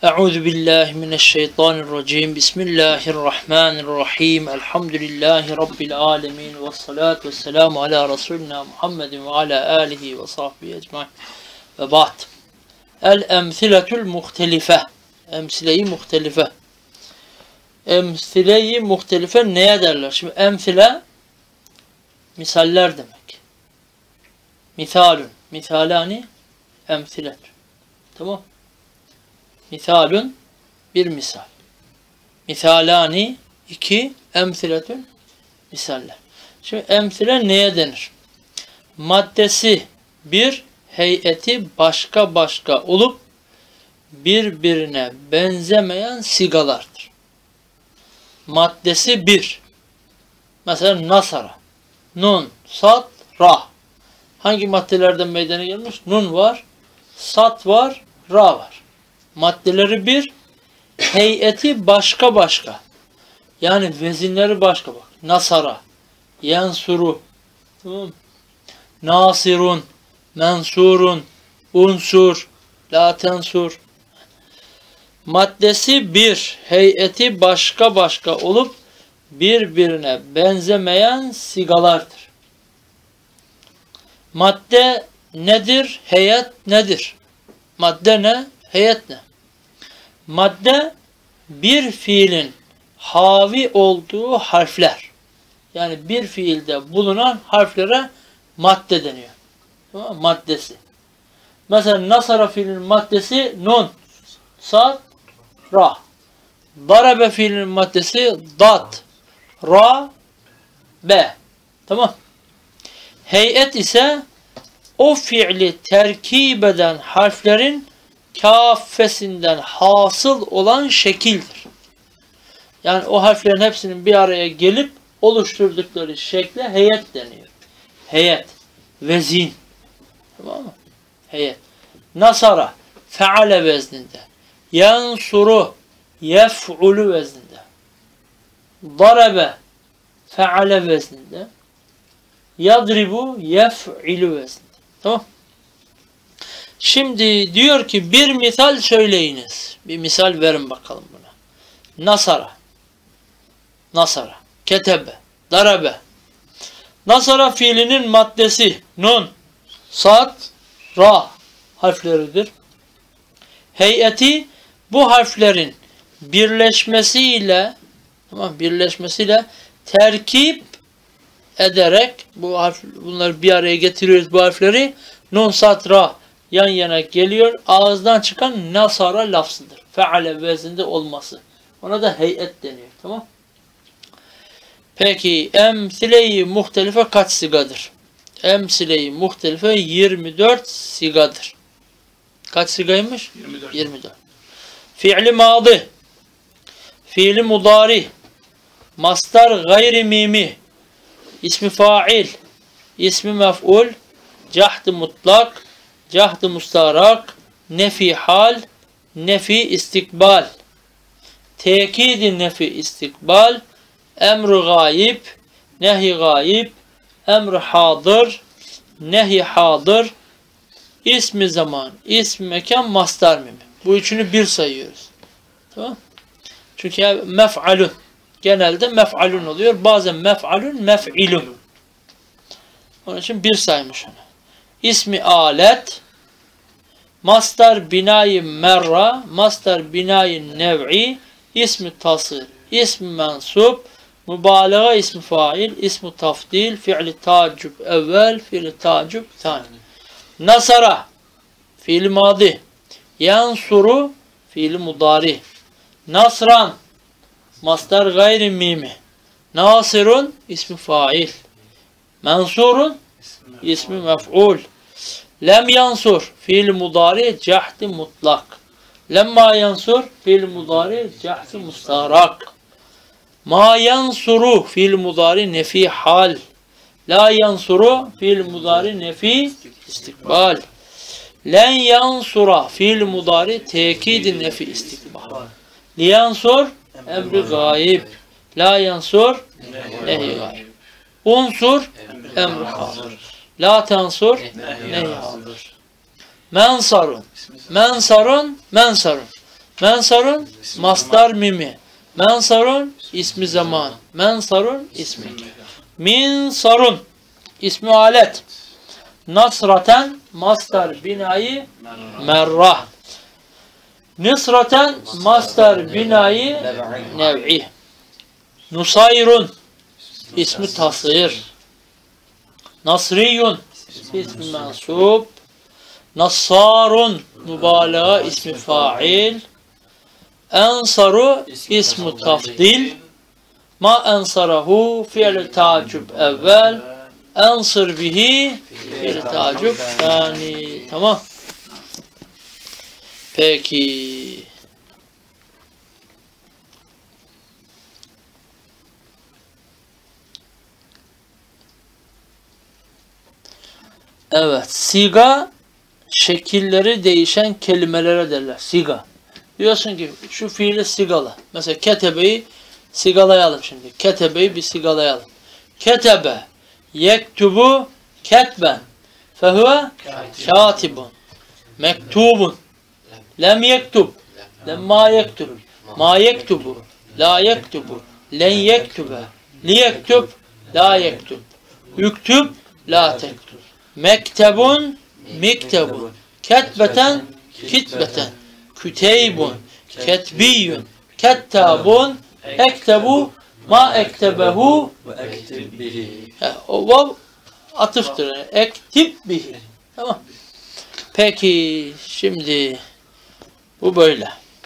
Euzu billahi mineşşeytanirracim. Bismillahirrahmanirrahim. Elhamdülillahi rabbil alamin ve salatu vesselamu ala resulina Muhammedin ve ala alihi ve sahbihi ecmaîn. Ve ba'd. El emsiletul muhtelife. Emsile-i muhtelife. Emsile-i muhtelife neye derler? Şimdi emsile misaller demek. Misalun, misalani, emsilet. Tamam. Misalun, bir misal. Misalani, iki, emsiletün, misaller. Şimdi emsile neye denir? Maddesi bir, heyeti başka başka olup birbirine benzemeyen sigalardır. Maddesi bir. Mesela nasara. Nun, sat, ra. Hangi maddelerden meydana gelmiş? Nun var, sat var, ra var. Maddeleri bir, heyeti başka başka. Yani vezinleri başka bak. Nasara, yansuru, nasirun, mensurun, unsur, la tensur. Maddesi bir, heyeti başka başka olup birbirine benzemeyen sigalardır. Madde nedir? Heyet nedir? Madde ne? Heyet ne? Madde bir fiilin havi olduğu harfler. Yani bir fiilde bulunan harflere madde deniyor. Tamam mı? Maddesi. Mesela nasara fiilinin maddesi nun, sad, ra. Darabe fiilinin maddesi dat, ra, be. Tamam. Heyet ise o fiili terkip eden harflerin kâffesinden hasıl olan şekildir. Yani o harflerin hepsinin bir araya gelip oluşturdukları şekle heyet deniyor. Heyet, vezin. Tamam mı? Heyet. Nasara, feale vezninde. Yansuru, yef'ulu vezninde. Darabe, feale vezninde. Yadribu, yef'ilu vezninde. Tamam. Şimdi diyor ki bir misal söyleyiniz. Bir misal verin bakalım buna. Nasara. Nasara. Ketebe. Darabe. Nasara fiilinin maddesi nun, sad, ra harfleridir. Heyeti bu harflerin birleşmesiyle terkip ederek bunları bir araya getiriyoruz bu harfleri. Nun, sad, ra yan yana geliyor. Ağızdan çıkan nasara lafzıdır. Feale vezinde olması. Ona da heyet deniyor. Tamam. Peki emsile-i muhtelife kaç sigadır? Emsile-i muhtelife 24 sigadır. Kaç sigaymış? 24. Fi'li madı, fi'li mudari, mastar gayri mimi, ismi fail, ismi mef'ul, cahd-ı mutlak, cahd-ı mustarak, nefi hal, nefi istikbal, tekid-i nefi istikbal, emr-i gayib, nehi gayib, emr-i hadır, nehi hadır, ismi zaman, ismi mekan, mastar mimi. Bu üçünü bir sayıyoruz. Tamam? Çünkü mef'alun. Genelde mef'alun oluyor. Bazen mef'alun, mef'ilun. Onun için bir saymış onu. İsmi alet, mastar binayi merra, mastar binayi nev'i, ismi tasir, ismi mensub, mübalağa ismi fail, ismi tafdil, fi'li tacub evvel, fi'li tacub tani. Nasara, fi'li madi, yansuru, fi'li mudari, nasran, mastar gayri mimi, nasirun, ismi fail, mensurun, ismi mef'ul, lem yansur, fi'li mudari, cahd-i mutlak, lemma yansur, fi'li mudari, cahd-i mustarak, ma yansuru, fi'li mudari, nefi hal, la yansuru, fi'li mudari, nefi istikbal, len yansura, fi'li mudari, tekid-i nefi istikbal, li yansur, emri gayib, la yansur, nehi gayib, unsur, emri hadır, la tensur, nehi hadır, mensarun, mensarun, mensarun, Mensarun masdar mimi. Mensarun ismi zaman. Mensarun ismi. Minsarun ismi alet. Nasraten masdar binayı merrah. Nisraten masdar binayı nev'i. Nusayrun ismi tasir. Nasriyun ismi mensub. Nassarun mübalağa ismi fail. Ensaru ismi tafdil. Ma ensarahu fi'l tacib evvel. Ensır bihi fi'l tacib yani. Tamam. Peki. Evet. Siga şekilleri değişen kelimelere derler. Siga. Diyorsun ki şu fiili sigala. Mesela ketebeyi sigalayalım şimdi. Ketebeyi bir sigalayalım. Ketebe yektubu ketben fehuve katibun mektubun lem yektub lemma yektub ma yektubu la yektubu len yektube li yektub la yektub yüktub la tektub mektebun miktebun ketbeten kitbeten küteybun ketbiyun kettabun ektebu ma ektebehu o vav atıftır. Ektib bihi. Tamam. Peki şimdi bu böyle.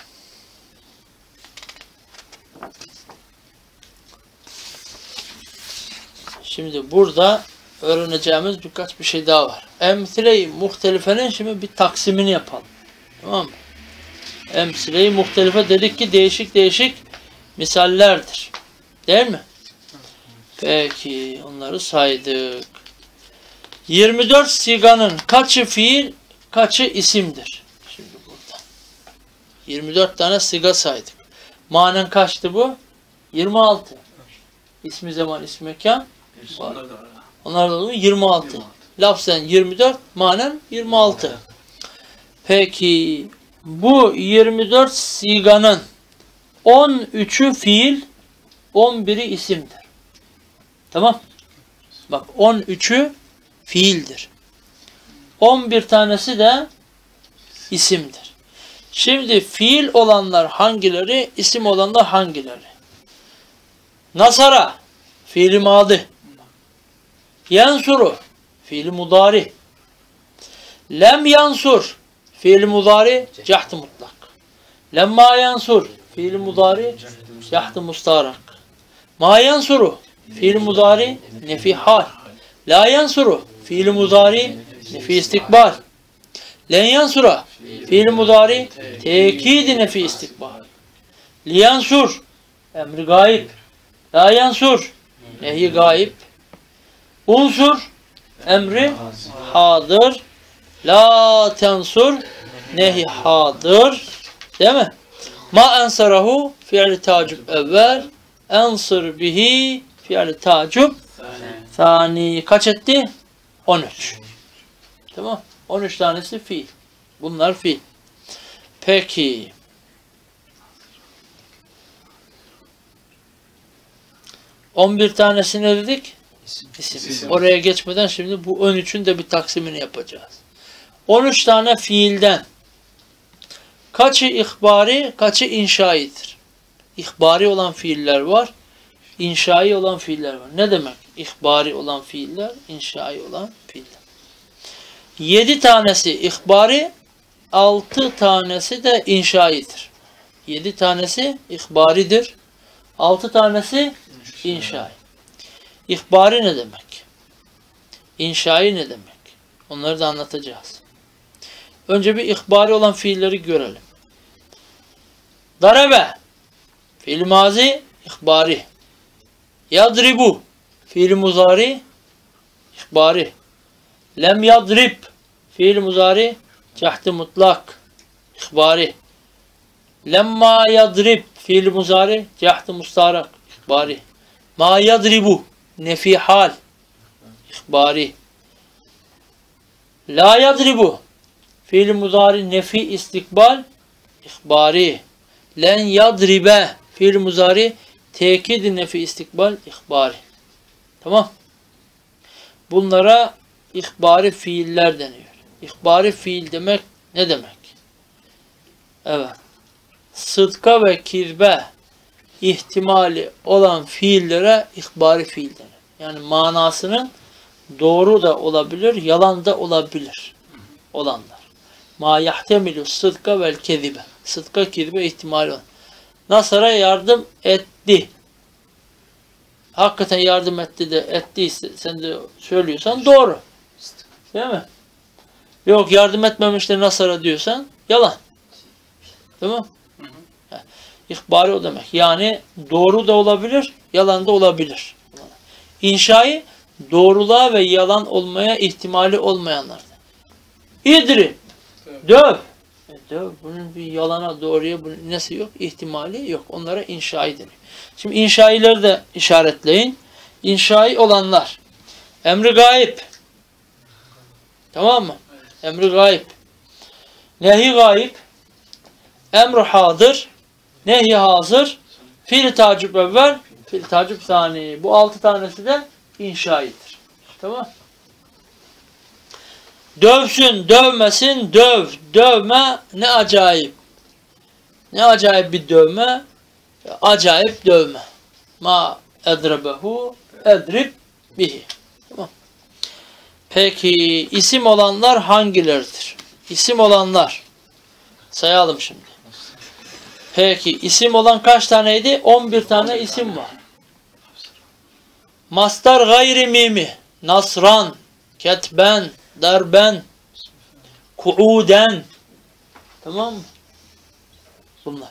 Şimdi burada öğreneceğimiz birkaç bir şey daha var. Emsile-i muhtelifenin şimdi bir taksimini yapalım. Tamam mı? Emsile-i muhtelife dedik ki değişik değişik misallerdir. Değil mi? Peki onları saydık. 24 siganın kaçı fiil, kaçı isimdir? Şimdi burada. 24 tane siga saydık. Manen kaçtı bu? 26. İsmi zaman, ismi mekan. Onlar da 26. Lafzen 24, manen 26. Peki bu 24 siganın 13'ü fiil, 11'i isimdir. Tamam. Bak 13'ü fiildir. 11 tanesi de isimdir. Şimdi fiil olanlar hangileri, isim olanlar hangileri? Nasara fiili madi. Yansuru fiili mudari. Lem yansur fiili mudari cahd-ı mutlak. Lemma yansur fiili mudari cahd-ı mustarak. Ma yansuru fiil mudari nefi hal. La yansuru fiil mudari nefi istikbal. Len yansura fiil mudari tekidi nefi istikbal. Li yansur emri gaib. La yansur nehi gaib. Unsur emri hadır. La tensur nehi hadır. Değil mi? Ma ensarahu fiil tacib evvel. Ensır bihi fiil tacib sani. Kaç etti? 13. Tamam. 13 tanesi fiil. Bunlar fiil. Peki. ...11 tanesini dedik. İsim. Oraya geçmeden şimdi bu 13'ün de bir taksimini yapacağız. 13 tane fiilden kaçı ihbari, kaçı inşaidir? İhbari olan fiiller var, inşai olan fiiller var. Ne demek? İhbari olan fiiller, inşai olan fiiller. 7 tanesi ihbari, 6 tanesi de inşaidir. 7 tanesi ihbaridir, 6 tanesi inşai. İhbari ne demek? İnşai ne demek? Onları da anlatacağız. Önce bir ihbari olan fiilleri görelim. Darabe fiil mazi ihbari. Yadribu fiil muzari ihbari. Lem yadrib fiil muzari cahd-ı mutlak ihbari. Lemma yadrib fiil muzari cahd-ı mustarak ihbari. Ma yadribu nefi hal ihbari. La yadribu fiil muzari nefi istikbal ihbari. len yadribe fiil muzari tekid nefi istikbal ihbari. Tamam. Bunlara ihbari fiiller deniyor. İhbari fiil demek ne demek? Evet. Sıdka ve kirbe ihtimali olan fiillere ihbari fiil denir. Yani manasının doğru da olabilir, yalan da olabilir olanlar. Ma yahtemilu sıdka vel kezibe. Sıdka kirbe ihtimali olan. Nasara yardım etti. Hakikaten yardım etti de ettiyse sen de söylüyorsan doğru. Değil mi? Yok yardım etmemiş de Nasara diyorsan yalan. Değil mi? İhbari o demek. Yani doğru da olabilir, yalan da olabilir. İnşayı doğruluğa ve yalan olmaya ihtimali olmayanlardır. İdri, döv. Döv. Bunun bir yalana doğruya bunun nesi yok? İhtimali yok. Onlara inşai deniyor. Şimdi inşaileri de işaretleyin. İnşai olanlar. Emri gayb. Tamam mı? Emri gayb. Nehi gayb. Emri hadır. Nehi hazır. Fiil tacip evvel. Fiil tacip sani. Bu 6 tanesi de inşaidir. Tamam. Dövsün, dövmesin, döv. Dövme ne acayip. Ne acayip bir dövme. Acayip dövme. Ma edrebehu edrib bihi. Tamam. Peki isim olanlar hangileridir? İsim olanlar. Sayalım şimdi. Peki isim olan kaç taneydi? 11 tane isim var. Mastar gayri mimi. Nasran, ketben, darben, kuuden. Tamam mı? Bunlar.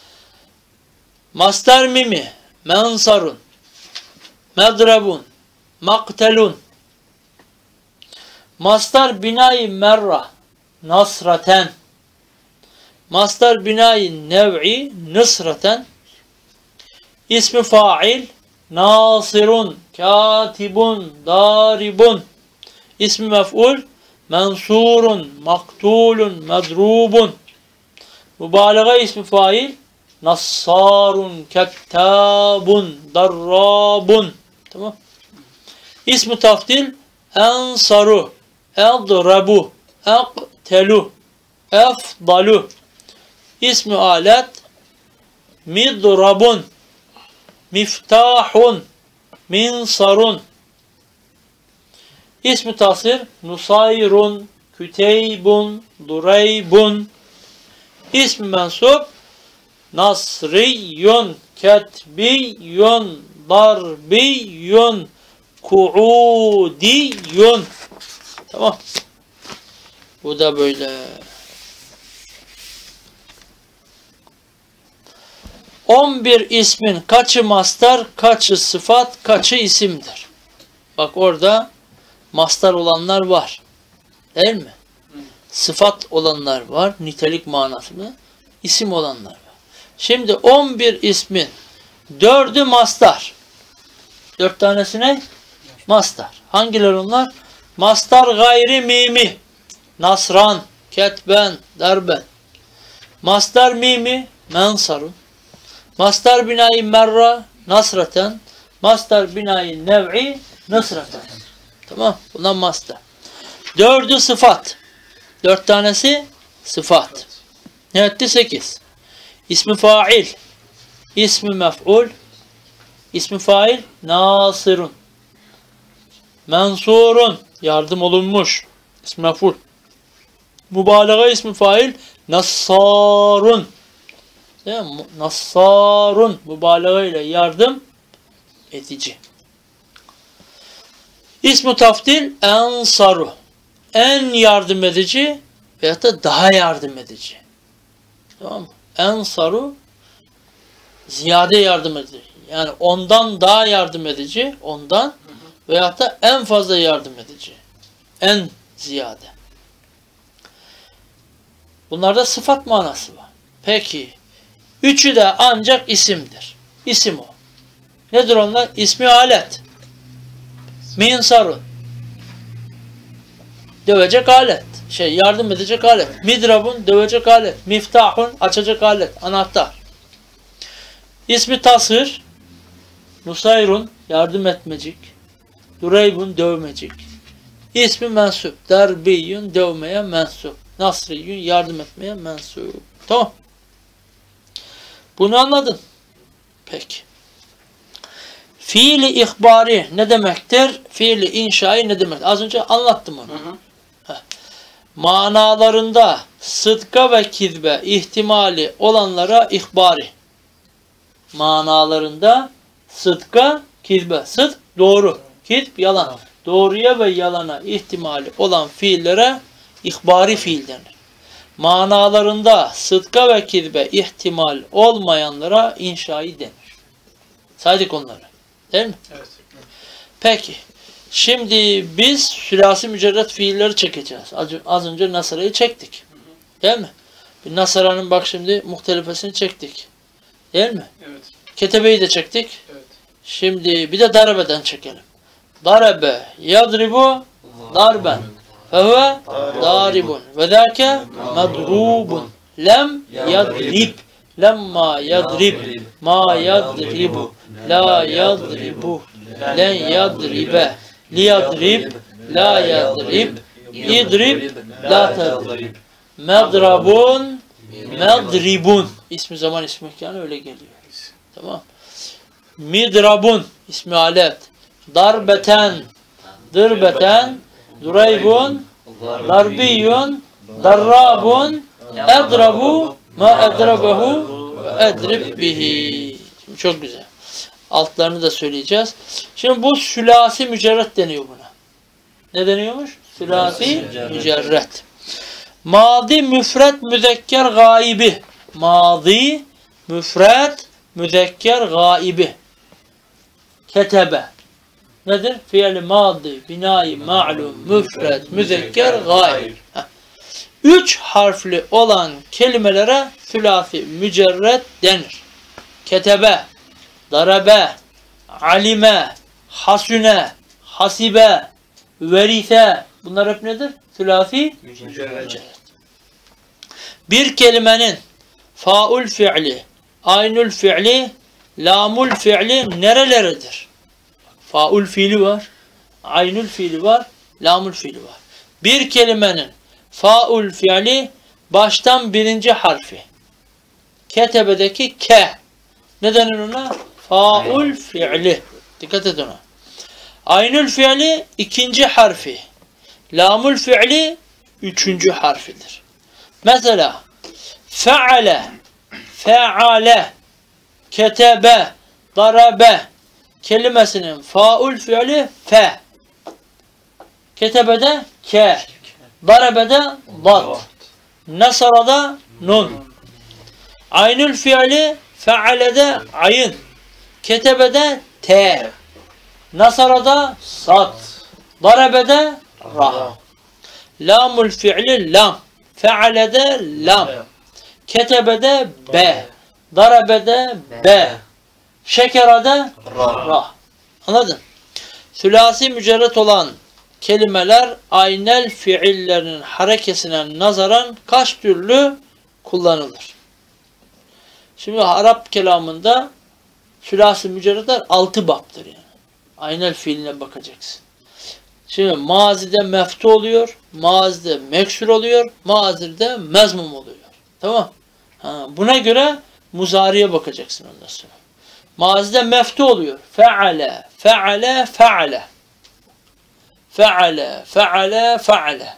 Mastar mimi. Mensarun, medrabun, maktelun. Mastar binayı merra. Nasraten. Mastar binayı nev'i nısraten. İsmi fail nasirun, katibun, daribun. İsmi mef'ul mensurun, maktulun, medrubun. Mübalağa ismi fail nassarun, kettabun, darrabun. Tamam. İsmi tafdil ensaru, edrabu, eqtelu, efdalu. İsmi alet midrabun, miftahun, minsarun. İsmi tasir nusayrun, küteybun, dureybun. İsmi mensup nasriyun, ketbiyun, darbiyun, kuudiyun. Tamam. Bu da böyle. 11 ismin kaçı mastar, kaçı sıfat, kaçı isimdir? Bak orada mastar olanlar var. Değil mi? Sıfat olanlar var. Nitelik manasını. İsim olanlar var. Şimdi 11 ismin 4'ü mastar. 4 tanesi ne? Mastar. Hangileri onlar? Mastar gayri mimi. Nasran, ketben, darben. Mastar mimi, mensarun. Mastar binayı merra, nasraten. Mastar binayı nev'i, nısraten. Tamam. Bundan mastar. 4'ü sıfat. 4 tanesi sıfat. Ne etti? 8. İsmi fail. İsmi mef'ul. İsmi fail nasirun. Mensurun. Yardım olunmuş. İsmi mef'ul. Mübalağa ismi fail nassarun. Nassarun. Mübalağa ile yardım edici. İsmi tafdil ensaru. En yardım edici veyahut da daha yardım edici. Tamam mı? Ensaru ziyade yardım edici. Yani ondan daha yardım edici, ondan veyahut da en fazla yardım edici. En ziyade. Bunlarda sıfat manası var. Peki, üçü de ancak isimdir. İsim o. Nedir onlar? İsmi alet. Minsarun. Dövecek alet. Yardım edecek alet. Midrabun dövecek alet. Miftahun açacak alet. Anahtar. İsmi tasır. Nusayrun yardım etmecik. Dureybun dövmecik. İsmi mensup. Darbiyun dövmeye mensup. Nasriyun yardım etmeye mensup. Tamam. Bunu anladın. Peki. Fiili ihbari ne demektir? Fiili inşai ne demek? Az önce anlattım onu. Manalarında sıdka ve kizbe ihtimali olanlara ihbari. Manalarında sıdka, kizbe. Sıdk doğru. Kizb yalan. Doğruya ve yalana ihtimali olan fiillere ihbari fiil denir. Manalarında sıdka ve kizbe ihtimal olmayanlara inşai denir. Saydık onları. Değil mi? Evet. Peki. Şimdi biz sülasi mücerret fiilleri çekeceğiz. Az önce nasarayı çektik. Değil mi? Bir nasaranın bak şimdi muhtelifesini çektik. Değil mi? Evet. Ketebeyi de çektik. Evet. Şimdi bir de darabeden çekelim. Darabe yadribu darben fehuve daribun ve zâke medrubun lem yadrib lemma yadrib ma yadribu la yadribu len yadribe li yadrib la yadrib idrib la tadrib medrabun medribun ismi zaman ismi mekanı öyle geliyor. Tamam. Midrabun ismi alet. Darbeten dırbeten dureybun darbiyun darrabun edrabu ma edrabehu ve edrib bihi. Şimdi çok güzel. Altlarını da söyleyeceğiz. Şimdi bu sülasi mücerret deniyor buna. Ne deniyormuş? Sülasi mücerret. Madi müfret müzekker gaibi. Madi müfret müzekker gaibi. Ketebe. Nedir? Fiil madi, binai, ma'lum, müfret, müzekker, gaib. 3 harfli olan kelimelere sülasi mücerret denir. Ketebe, darabe, alime, hasüne, hasibe, verise. Bunlar hep nedir? Sülasi mücerret. Bir kelimenin faul fiili, aynül fiili, lamul fiili nereleridir? Faul fiili var, aynül fiili var, lamul fiili var. Bir kelimenin faul fiili baştan birinci harfi. Ketebedeki ke. Ne denir ona? Faul fiili. Dikkat edin ona. Aynül fiili ikinci harfi. Lamul fiili üçüncü harfidir. Mesela feale, feale, ketebe, darabe kelimesinin faul fiili fe. Ketebede ke. Darabede dat. Nasarada nun. Aynül fiili fealede ayın. Ketebede te. Nasarada sat. Darabede ra. Lamul fiili lam. Fealede lam. Ketebede be. Darabede be. Şekerade ra. Anladın? Sülasi mücerret olan kelimeler aynel fiillerinin harekesine nazaran kaç türlü kullanılır? Şimdi Arap kelamında sülasi mücerretler 6 baptır yani. Aynel fiiline bakacaksın. Şimdi mazide meftu oluyor, mazide meksur oluyor, mazide mezmum oluyor. Tamam? Buna göre muzariye bakacaksın ondan sonra. Mazide meftu oluyor. Feale, feale, feale. Feale, feale, feale.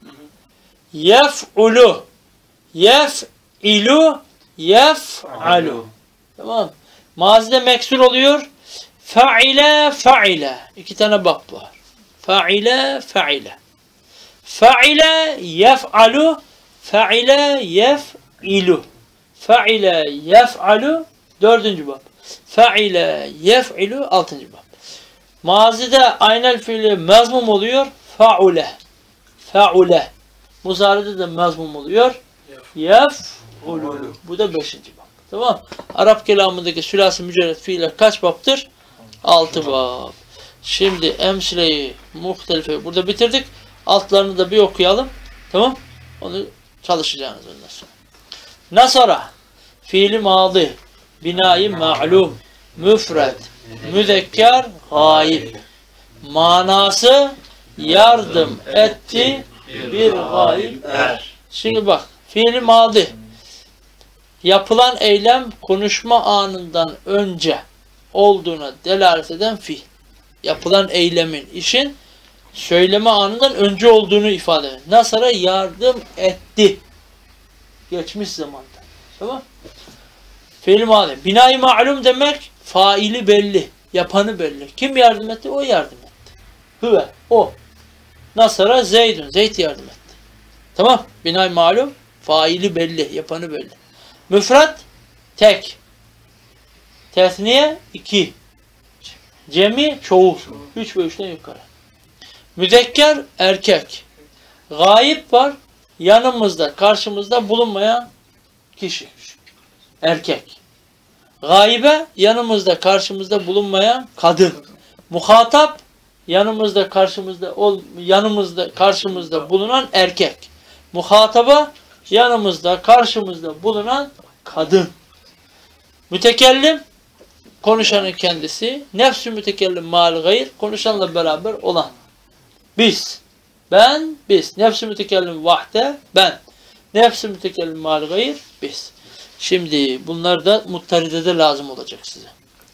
Yef'ulu, yef'ilu, yef'alu. Tamam. Mazide meksur oluyor. Fe'ile, fe'ile. 2 tane bab var. Fe'ile, fe'ile. Fe'ile, yef'alu, fe'ile, yef'ilu. Fe'ile, yef'alu, 4. bab. Fe'ile, yef'ilu, 6. bab. Mazide aynel fiili mezmum oluyor. Fa'ule. Fa'ule. Muzaride de mezmum oluyor. Yef'ulu. Bu da 5. bab. Tamam. Arap kelamındaki sülasi mücerret fiiller kaç babtır? 6 bab. Şimdi emsileyi, muhtelife burada bitirdik. Altlarını da bir okuyalım. Tamam. Onu çalışacağınız ondan sonra. Nasara. Fiili madı. Binayı ma'lum. Müfred. Müzekker gayb. Manası yardım etti bir gayb er. Şimdi bak, fiili madi. Yapılan eylem konuşma anından önce olduğuna delalet eden fiil. Yapılan eylemin, işin söyleme anından önce olduğunu ifade eder. Nasara yardım etti. Geçmiş zamanda. Tamam? Fiil madi. Binayı ma'lum demek faili belli, yapanı belli. Kim yardım etti? O yardım etti. Hüve, o. Nasara Zeydun. Zeyd yardım etti. Tamam. Binayı ma'lum faili belli, yapanı belli. Müfred tek. Tesniye 2. Cemi çoğul. 3 ve 3'ten yukarı. Müzekker erkek. Gayip var. Yanımızda, karşımızda bulunmayan kişi. Erkek. Gaybe yanımızda, karşımızda bulunmayan kadın. Muhatap yanımızda, karşımızda bulunan erkek. Muhataba yanımızda, karşımızda bulunan kadın. Mütekellim konuşanın kendisi. Nefs-i mütekellim mal gayr, konuşanla beraber olan. Biz. Ben, biz. Nefs-i mütekellim vahde, ben. Nefs-i mütekellim mal gayr, biz. Şimdi bunlar da muttaridede lazım olacak size.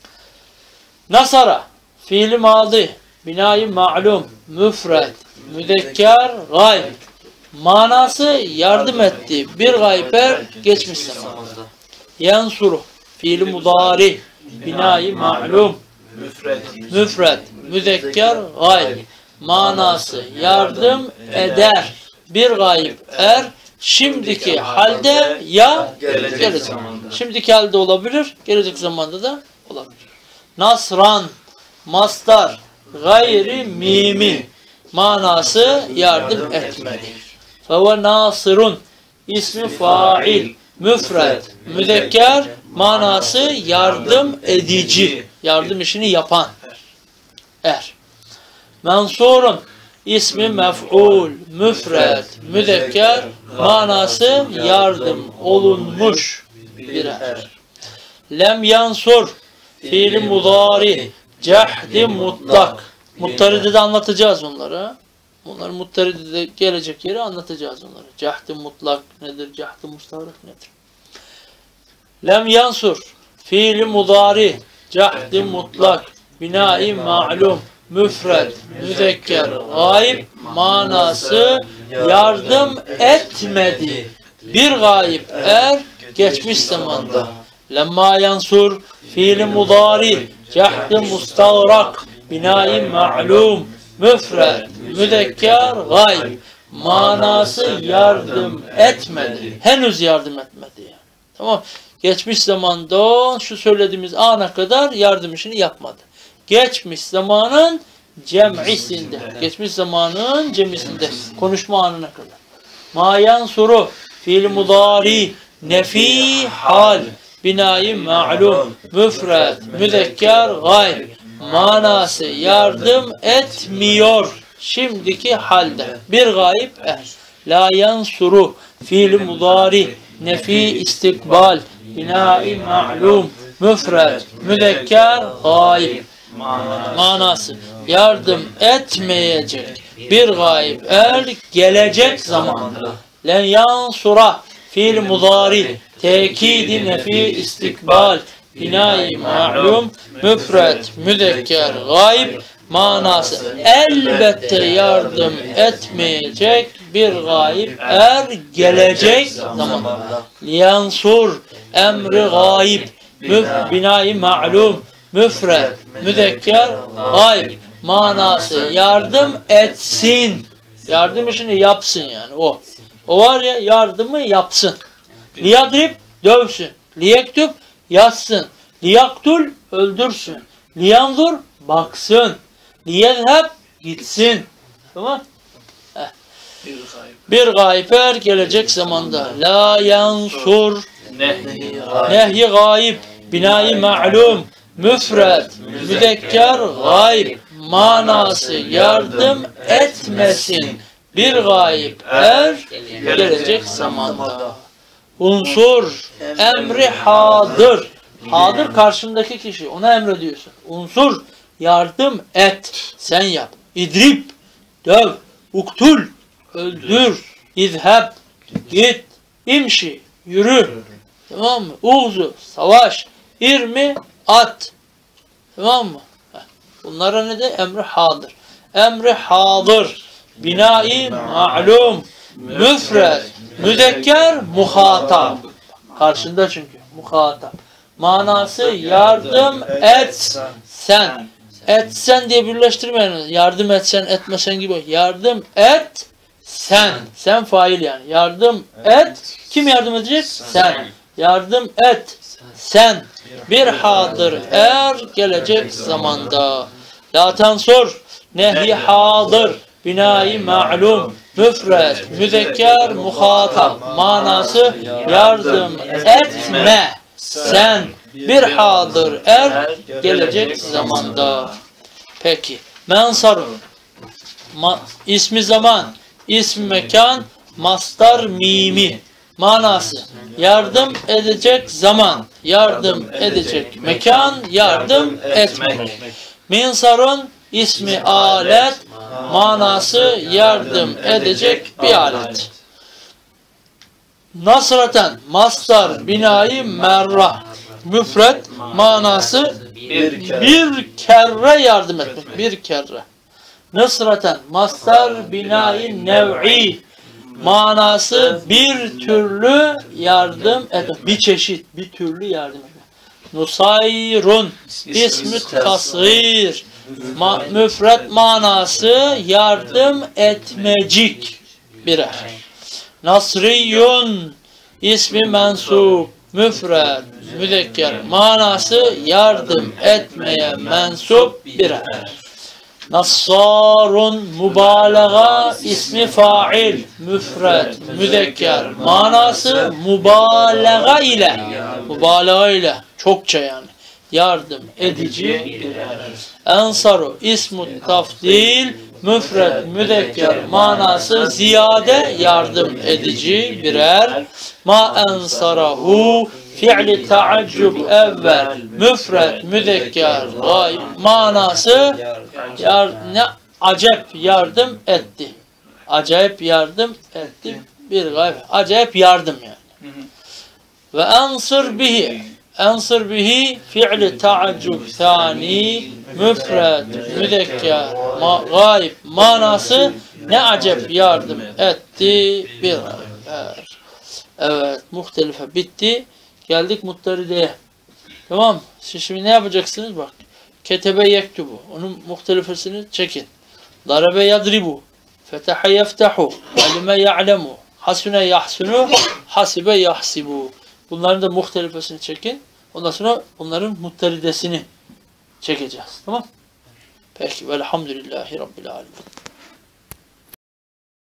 Nasara, fiili madi, binayı ma'lum, müfred, müzekker, gayb. Manası yardım etti. Bir gayber geçmiş zamanda. Yansuru, fiili mudari, binayı ma'lum, müfred, müzekker, gayb. Manası yardım eder. Bir gayb er, şimdiki halde ya gelecek zamanda. Şimdiki halde olabilir, gelecek zamanda da olabilir. Nasran, mastar, gayri mimi. Manası yardım etmedi. Feve nasirun, ismi fail, müfred, müzekker, manası yardım edici. Yardım işini yapan. Er. Mensurun, ismi mef'ul, müfred, müzekker, manası yardım olunmuş bir er. Lem yansur, fiili mudari, cehdi mutlak. Muttaridede anlatacağız onları. Bunları muttaridede gelecek yere anlatacağız onları. Cehdi mutlak nedir? Cehdi mustavrak nedir? Lem yansur, fiili mudari, cehdi mutlak, binai ma'lum, müfred, müzekker, gayb, manası yardım etmedi. Bir gayb er, geçmiş zamanda. Lemma yansur, fiili mudari, cehdi mustavrak, binai ma'lum, müfred, müzekker, gayb. Manası yardım etmedi. Henüz yardım etmedi. Yani. Tamam. Geçmiş zamanda şu söylediğimiz ana kadar yardım işini yapmadı. Geçmiş zamanın cem'isinde. Geçmiş zamanın cem'isinde. Konuşma anına kadar. Ma yansuru, fiil mudari, nefi hal, binayı ma'lum, müfred, müzekker, gayb. Manası yardım etmiyor. Şimdiki halde. Bir gayb er. La yansuru, fiil mudari, nefi istikbal, binai ma'lum, müfred, müzekker, gayb. Manası yardım etmeyecek. Bir gayb er gelecek zamanda. Len yansura, fiil mudari, tekidi nefi istikbal, binai ma'lum, müfred, müzekker, gayb. Manası elbette yardım etmeyecek bir gayb er gelecek zamanda. Liyansur, emri gayb, binai ma'lum, müfred, müzekker, gayb. Manası yardım etsin. Yardım işini yapsın yani o. O var ya, yardımı yapsın. Liyadrib, dövsün. Liyektub, yazsın. Liyaktul, öldürsün. Liyanzur, baksın. Liyezheb, gitsin. Tamam. Bir gayber gelecek zamanda. La yansur, nehyi gayb, binayı ma'lum, müfred, müzekker, gayb. Manası yardım etmesin. Bir gayb er gelecek zamanda. Unsur, emri hadır, Hadır karşındaki kişi. Ona emrediyorsun. Unsur, yardım et. Sen yap. İdrib, döv, uktul, öldür, izheb, git, imşi, yürü. Tamam mı? Uğzu, savaş, irmi, at. Tamam mı? Bunlara ne de? Emri hadır. Emri hadır. Binai ma'lum. Müfred. Müzekker muhatap. Karşında çünkü. Muhatap. Manası yardım et sen. Etsen diye birleştirmeyin. Yardım etsen etmesen gibi. Yardım et sen. Sen fail yani. Yardım et. Kim yardım edecek? Sen. Yardım et sen. Bir hadır er gelecek zamanda. La tansur. Nehi hadır. Binai ma'lum. Müfred. Müzekker muhatap. Manası yardım etme. Sen. Bir hadır er gelecek zamanda. Peki. Mensarun. İsmi zaman. İsmi mekan. Mastar mimi. Manası yardım edecek zaman. Yardım edecek mekan. Yardım etmek. Minsarun. İsmi alet. Manası yardım edecek bir alet. Nasraten. Mastar binayı merra. Müfred manası bir kere yardım etmek. Bir kere. Nısraten mastar binayı nev'i manası bir türlü yardım etmek. Bir çeşit, bir türlü yardım etmek. Nusayrun ismi kasir müfred manası yardım etmecik birer. Nasriyun ismi mensup müfred müzekker manası yardım etmeye mensup birer. Nassarun mübalağa ismi fail müfred müzekker manası mübalağa ile çokça yani yardım edici birer. Ensaru ismu tafdil müfred müzekker manası ziyade yardım edici birer. Ma ensarahu fi'li taaccub evvel müfred müzekker gayb manası ne acayip yardım etti. Acayip yardım etti. Bir gayb. Acayip yardım yani. Ve ensır bihi fi'li taaccub thani müfred müzekker gayb manası ne acayip yardım etti. Bir gayb. Evet. Muhtelife bitti. Geldik muttarideye. Tamam. Siz şimdi ne yapacaksınız? Bak. Ketebe yektubu. Onun muhtelifesini çekin. Darabe yadribu. Fetaha yeftahu. Alime ya'lemu. Hasune yahsunu. Hasibe yahsibu. Bunların da muhtelifesini çekin. Ondan sonra bunların muttaridesini çekeceğiz. Tamam. Peki. Velhamdülillahi Rabbil alemin.